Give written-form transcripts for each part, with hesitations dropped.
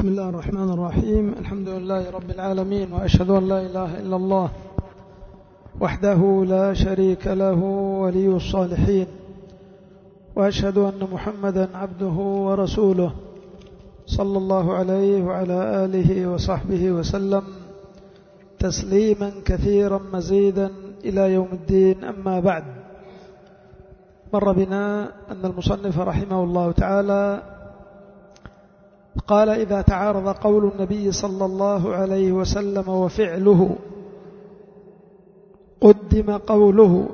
بسم الله الرحمن الرحيم. الحمد لله رب العالمين، وأشهد أن لا إله إلا الله وحده لا شريك له ولي الصالحين، وأشهد أن محمدا عبده ورسوله صلى الله عليه وعلى آله وصحبه وسلم تسليما كثيرا مزيدا إلى يوم الدين. أما بعد، مر بنا أن المصنف رحمه الله تعالى قال: إذا تعارض قول النبي صلى الله عليه وسلم وفعله قدم قوله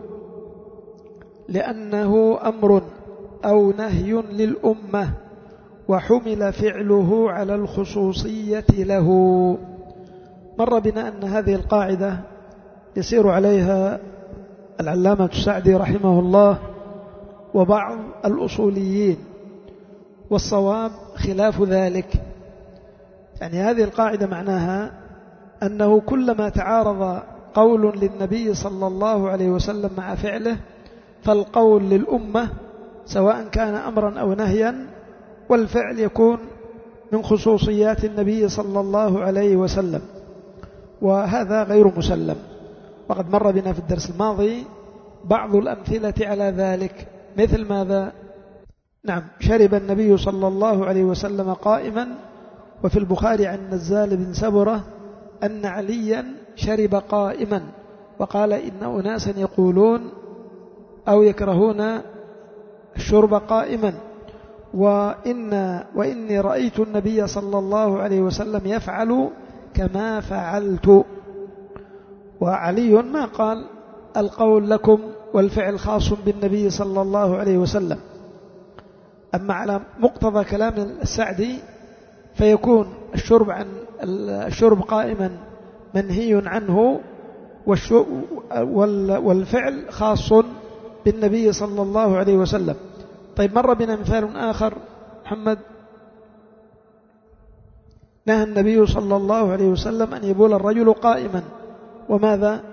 لأنه أمر أو نهي للأمة، وحمل فعله على الخصوصية له. مر بنا أن هذه القاعدة يسير عليها العلامة السعدي رحمه الله وبعض الأصوليين، والصواب خلاف ذلك. يعني هذه القاعدة معناها أنه كلما تعارض قول للنبي صلى الله عليه وسلم مع فعله فالقول للأمة، سواء كان أمرا أو نهيا، والفعل يكون من خصوصيات النبي صلى الله عليه وسلم، وهذا غير مسلم. وقد مر بنا في الدرس الماضي بعض الأمثلة على ذلك، مثل ماذا؟ نعم، شرب النبي صلى الله عليه وسلم قائما، وفي البخاري عن نزال بن سبرة أن عليا شرب قائما، وقال: إن أناسا يقولون أو يكرهون الشرب قائما، وإني رأيت النبي صلى الله عليه وسلم يفعل كما فعلت. وعلي ما قال: القول لكم والفعل خاص بالنبي صلى الله عليه وسلم. أما على مقتضى كلام السعدي فيكون الشرب قائما منهي عنه، والفعل خاص بالنبي صلى الله عليه وسلم. طيب، مر بنا مثال آخر محمد. نهى النبي صلى الله عليه وسلم أن يبول الرجل قائما، وماذا؟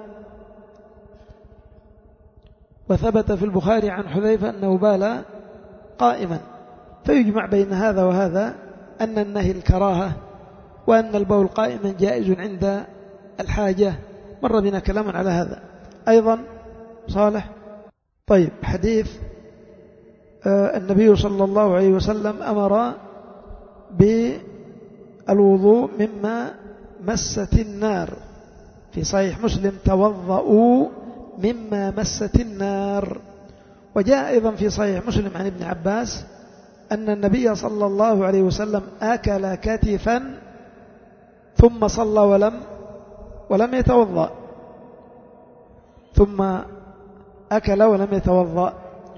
وثبت في البخاري عن حذيفة أنه بال قائما، فيجمع بين هذا وهذا أن النهي الكراهة، وأن البول قائما جائز عند الحاجة. مر بنا كلام على هذا أيضا صالح. طيب، حديث النبي صلى الله عليه وسلم أمر بالوضوء مما مست النار في صحيح مسلم: توضؤوا مما مست النار. وجاء أيضا في صحيح مسلم عن ابن عباس أن النبي صلى الله عليه وسلم أكل كتفا ثم صلى ولم يتوضأ، ثم أكل ولم يتوضأ.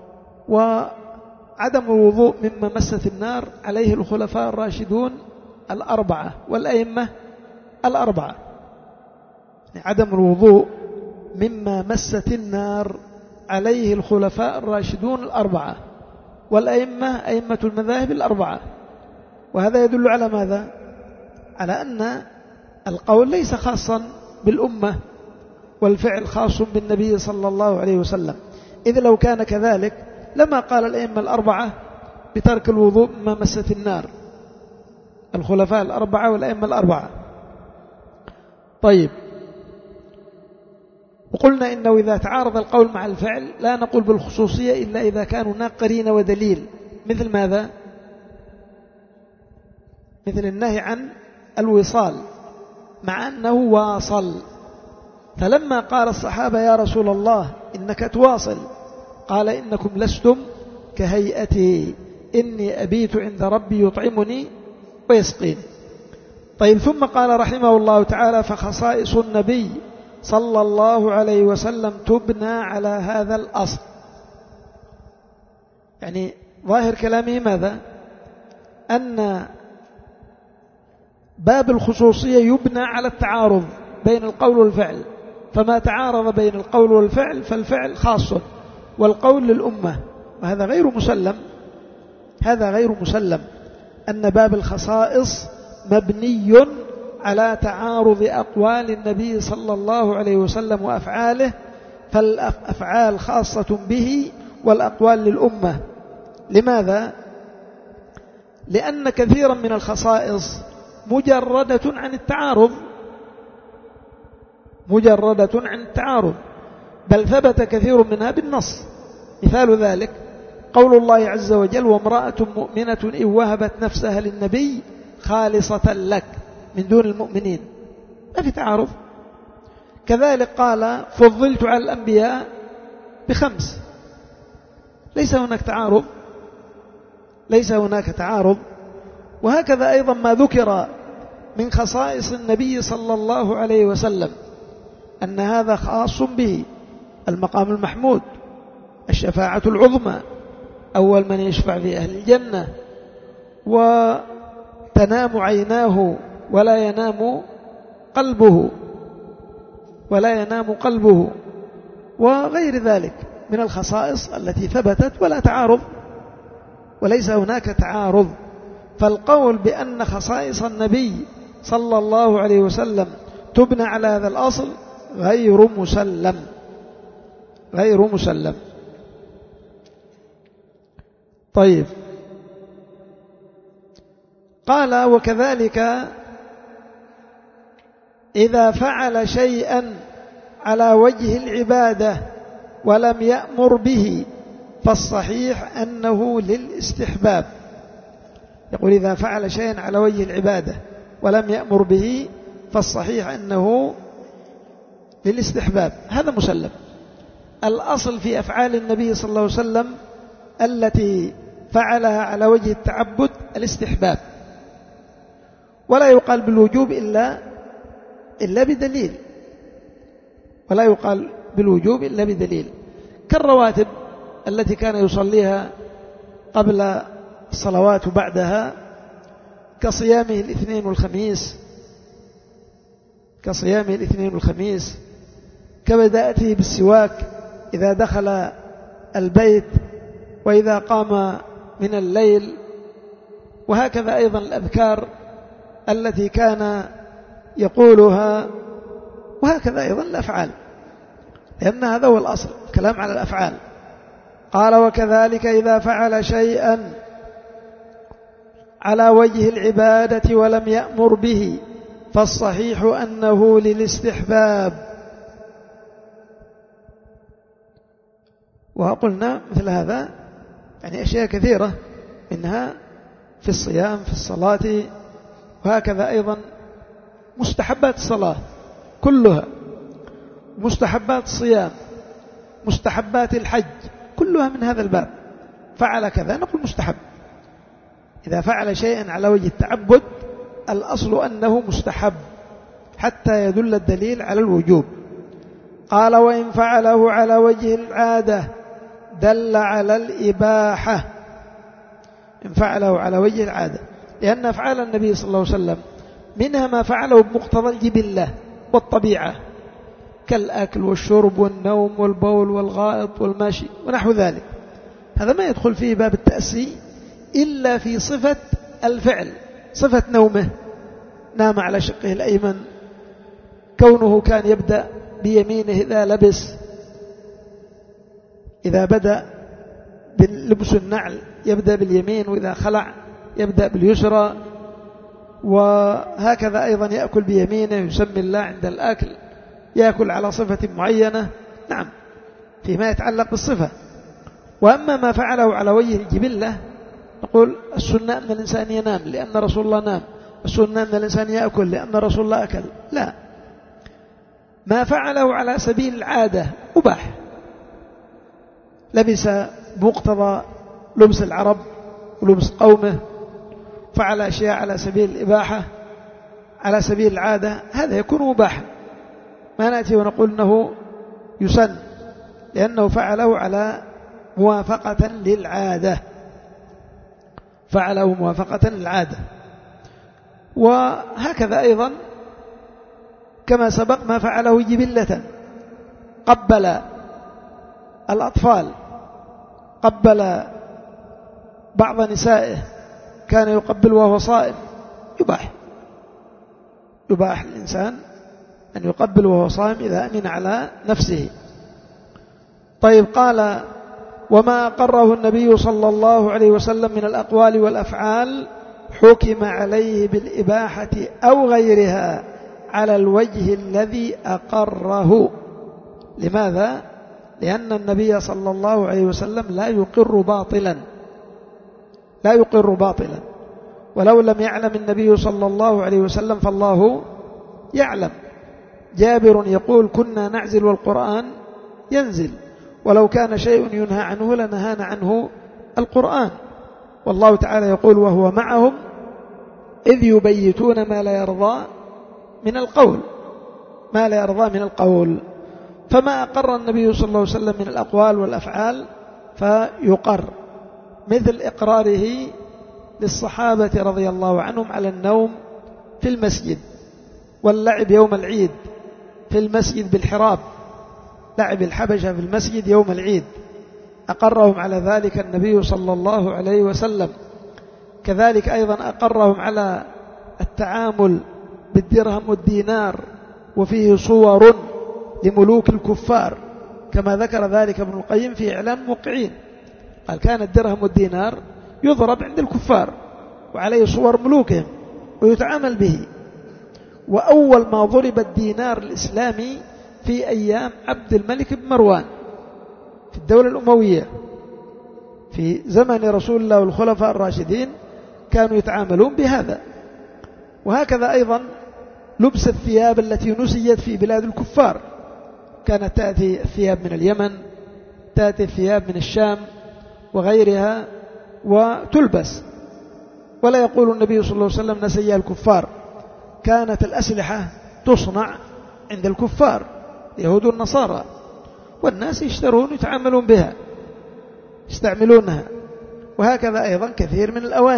وعدم الوضوء مما مست النار عليه الخلفاء الراشدون الأربعة والأئمة الأربعة. يعني عدم الوضوء مما مست النار عليه الخلفاء الراشدون الأربعة والأئمة المذاهب الأربعة. وهذا يدل على ماذا؟ على أن القول ليس خاصا بالأمة، والفعل خاص بالنبي صلى الله عليه وسلم. إذ لو كان كذلك لما قال الأئمة الأربعة بترك الوضوء مما مست النار، الخلفاء الأربعة والأئمة الأربعة. طيب، وقلنا إنه إذا تعارض القول مع الفعل لا نقول بالخصوصية إلا إذا كان هناك قرينة ودليل. مثل ماذا؟ مثل النهي عن الوصال مع أنه واصل، فلما قال الصحابة: يا رسول الله إنك تواصل، قال: إنكم لستم كهيئتي، إني أبيت عند ربي يطعمني ويسقيني. طيب، ثم قال رحمه الله تعالى: فخصائص النبي صلى الله عليه وسلم تبنى على هذا الأصل. يعني ظاهر كلامه ماذا؟ أن باب الخصوصية يبنى على التعارض بين القول والفعل، فما تعارض بين القول والفعل فالفعل خاص والقول للأمة، وهذا غير مسلم. هذا غير مسلم أن باب الخصائص مبني على تعارض أقوال النبي صلى الله عليه وسلم وأفعاله، فالأفعال خاصة به والأقوال للأمة. لماذا؟ لأن كثيرا من الخصائص مجردة عن التعارض، مجردة عن التعارض، بل ثبت كثير منها بالنص. مثال ذلك قول الله عز وجل: وامرأة مؤمنة إن وهبت نفسها للنبي خالصة لك من دون المؤمنين، ما في تعارض. كذلك قال: فضلت على الأنبياء ب5، ليس هناك تعارض، ليس هناك تعارض. وهكذا أيضا ما ذكر من خصائص النبي صلى الله عليه وسلم أن هذا خاص به: المقام المحمود، الشفاعة العظمى، أول من يشفع في أهل الجنة، وتنام عيناه ولا ينام قلبه، ولا ينام قلبه، وغير ذلك من الخصائص التي ثبتت ولا تعارض، وليس هناك تعارض. فالقول بأن خصائص النبي صلى الله عليه وسلم تبنى على هذا الأصل غير مسلم، غير مسلم. طيب، قال: وكذلك إذا فعل شيئا على وجه العبادة ولم يأمر به فالصحيح أنه للاستحباب. يقول: إذا فعل شيئا على وجه العبادة ولم يأمر به فالصحيح أنه للاستحباب، هذا مسلم. الأصل في أفعال النبي صلى الله عليه وسلم التي فعلها على وجه التعبد الاستحباب، ولا يقال بالوجوب إلا بدليل، ولا يقال بالوجوب إلا بدليل، كالرواتب التي كان يصليها قبل الصلوات وبعدها، كصيامه الاثنين والخميس، كصيامه الاثنين والخميس، كبداءته بالسواك إذا دخل البيت وإذا قام من الليل، وهكذا أيضا الأذكار التي كان يقولها، وهكذا أيضا الأفعال، لأن هذا هو الأصل، كلام على الأفعال. قال: وكذلك إذا فعل شيئا على وجه العبادة ولم يأمر به فالصحيح أنه للاستحباب. وقلنا مثل هذا يعني أشياء كثيرة، منها في الصيام، في الصلاة، وهكذا أيضا مستحبات الصلاة كلها، مستحبات الصيام، مستحبات الحج، كلها من هذا الباب. فعل كذا نقول مستحب. إذا فعل شيئا على وجه التعبد الأصل أنه مستحب حتى يدل الدليل على الوجوب. قال: وإن فعله على وجه العادة دل على الإباحة. إن فعله على وجه العادة، لأن أفعال النبي صلى الله عليه وسلم منها ما فعله بمقتضى الجبلة والطبيعة، كالأكل والشرب والنوم والبول والغائط والمشي ونحو ذلك، هذا ما يدخل فيه باب التأسي إلا في صفة الفعل، صفة نومه، نام على شقه الأيمن، كونه كان يبدأ بيمينه إذا لبس، إذا بدأ بلبس النعل يبدأ باليمين، وإذا خلع يبدأ باليسرى، وهكذا أيضا يأكل بيمينه، يسمي الله عند الأكل، يأكل على صفة معينة، نعم فيما يتعلق بالصفة. وأما ما فعله على وجه الجبلة نقول السنة أن الإنسان ينام لأن رسول الله نام، السنة أن الإنسان يأكل لأن رسول الله أكل، لا، ما فعله على سبيل العادة أباح، لبس مقتضى لبس العرب ولبس قومه، فعل أشياء على سبيل الإباحة على سبيل العادة، هذا يكون مباحا، ما نأتي ونقول أنه يسن، لأنه فعله على موافقة للعادة، فعله موافقة للعادة. وهكذا أيضا كما سبق ما فعله جبلة، قبل الأطفال، قبل بعض نسائه، كان يقبل وهو صائم، يباح الإنسان أن يقبل وهو صائم إذا أمن على نفسه. طيب، قال: وما أقره النبي صلى الله عليه وسلم من الأقوال والأفعال حكم عليه بالإباحة أو غيرها على الوجه الذي أقره. لماذا؟ لأن النبي صلى الله عليه وسلم لا يقر باطلا، ولو لم يعلم النبي صلى الله عليه وسلم فالله يعلم. جابر يقول: كنا نعزل والقرآن ينزل، ولو كان شيء ينهى عنه لنهانا عنه القرآن. والله تعالى يقول: وهو معهم إذ يبيتون ما لا يرضى من القول. فما أقر النبي صلى الله عليه وسلم من الأقوال والأفعال فيقر، مثل إقراره للصحابة رضي الله عنهم على النوم في المسجد، واللعب يوم العيد في المسجد بالحراب، لعب الحبشة في المسجد يوم العيد، أقرهم على ذلك النبي صلى الله عليه وسلم. كذلك أيضا أقرهم على التعامل بالدرهم والدينار، وفيه صور لملوك الكفار، كما ذكر ذلك ابن القيم في إعلام الموقعين، قال: كان الدرهم والدينار يضرب عند الكفار وعليه صور ملوكهم ويتعامل به. وأول ما ضرب الدينار الإسلامي في أيام عبد الملك بن مروان في الدولة الأموية، في زمن رسول الله والخلفاء الراشدين كانوا يتعاملون بهذا. وهكذا أيضا لبس الثياب التي نسجت في بلاد الكفار، كانت تأتي الثياب من اليمن، تأتي الثياب من الشام وغيرها وتلبس، ولا يقول النبي صلى الله عليه وسلم نسيها الكفار. كانت الأسلحة تصنع عند الكفار اليهود والنصارى، والناس يشترون يتعاملون بها يستعملونها. وهكذا أيضا كثير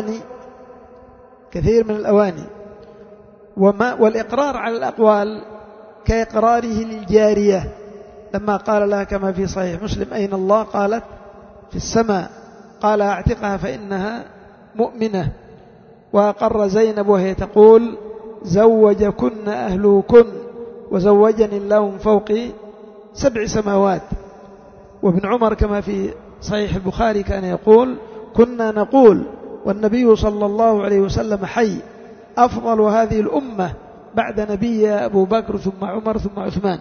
من الأواني. والإقرار على الأقوال كإقراره للجارية لما قال لها كما في صحيح مسلم: أين الله؟ قالت: في السماء. قال: أعتقها فإنها مؤمنة. وأقر زينب وهي تقول: زوجكن أهلكن وزوجني الله من فوق 7 سماوات. وابن عمر كما في صحيح البخاري كان يقول: كنا نقول والنبي صلى الله عليه وسلم حي: أفضل هذه الأمة بعد نبي أبو بكر ثم عمر ثم عثمان.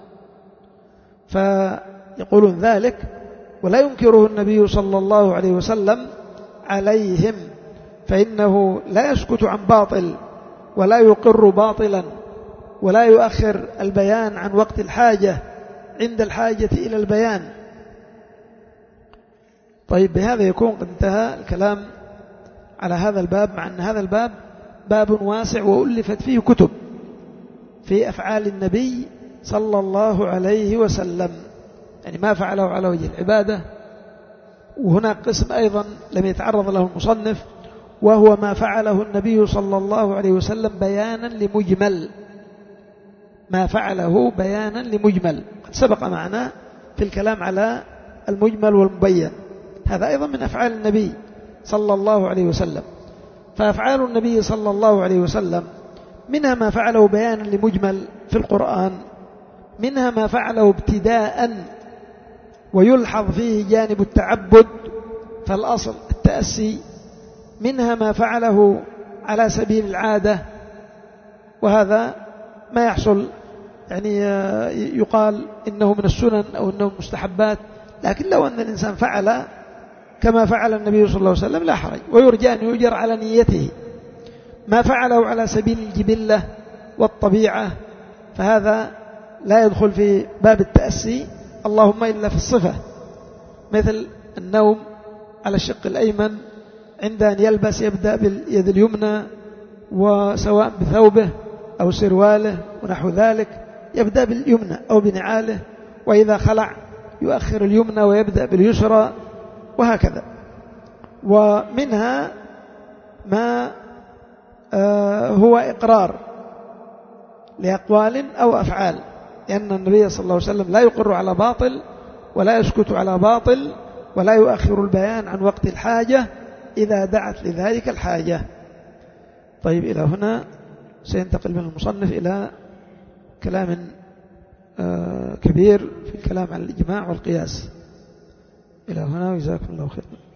فيقولون ذلك ولا ينكره النبي صلى الله عليه وسلم عليهم، فإنه لا يسكت عن باطل ولا يقر باطلا ولا يؤخر البيان عن وقت الحاجة عند الحاجة إلى البيان. طيب، بهذا يكون قد انتهى الكلام على هذا الباب، مع أن هذا الباب باب واسع وألفت فيه كتب في أفعال النبي صلى الله عليه وسلم، يعني ما فعله على وجه العبادة. وهناك قسم أيضا لم يتعرض له المصنف، وهو ما فعله النبي صلى الله عليه وسلم بيانا لمجمل، ما فعله بيانا لمجمل. قد سبق معنا في الكلام على المجمل والمبين، هذا أيضا من أفعال النبي صلى الله عليه وسلم. فأفعال النبي صلى الله عليه وسلم منها ما فعله بيانا لمجمل في القرآن، منها ما فعله ابتداء ويلحظ فيه جانب التعبد فالأصل التأسي، منها ما فعله على سبيل العادة، وهذا ما يحصل يعني يقال إنه من السنن أو إنه مستحبات، لكن لو أن الإنسان فعل كما فعل النبي صلى الله عليه وسلم لا حرج، ويرجى أن يؤجر على نيته. ما فعله على سبيل الجبلة والطبيعة فهذا لا يدخل في باب التأسي، اللهم إلا في الصفة، مثل النوم على الشق الأيمن عند أن يلبس يبدأ باليد اليمنى، وسواء بثوبه أو سرواله ونحو ذلك يبدأ باليمنى أو بنعاله، وإذا خلع يؤخر اليمنى ويبدأ باليسرى، وهكذا. ومنها ما هو إقرار لأقوال أو أفعال، لأن النبي صلى الله عليه وسلم لا يقر على باطل ولا يسكت على باطل ولا يؤخر البيان عن وقت الحاجة إذا دعت لذلك الحاجة. طيب، إلى هنا سينتقل من المصنف إلى كلام كبير في الكلام عن الإجماع والقياس. إلى هنا، وجزاكم الله خيرا.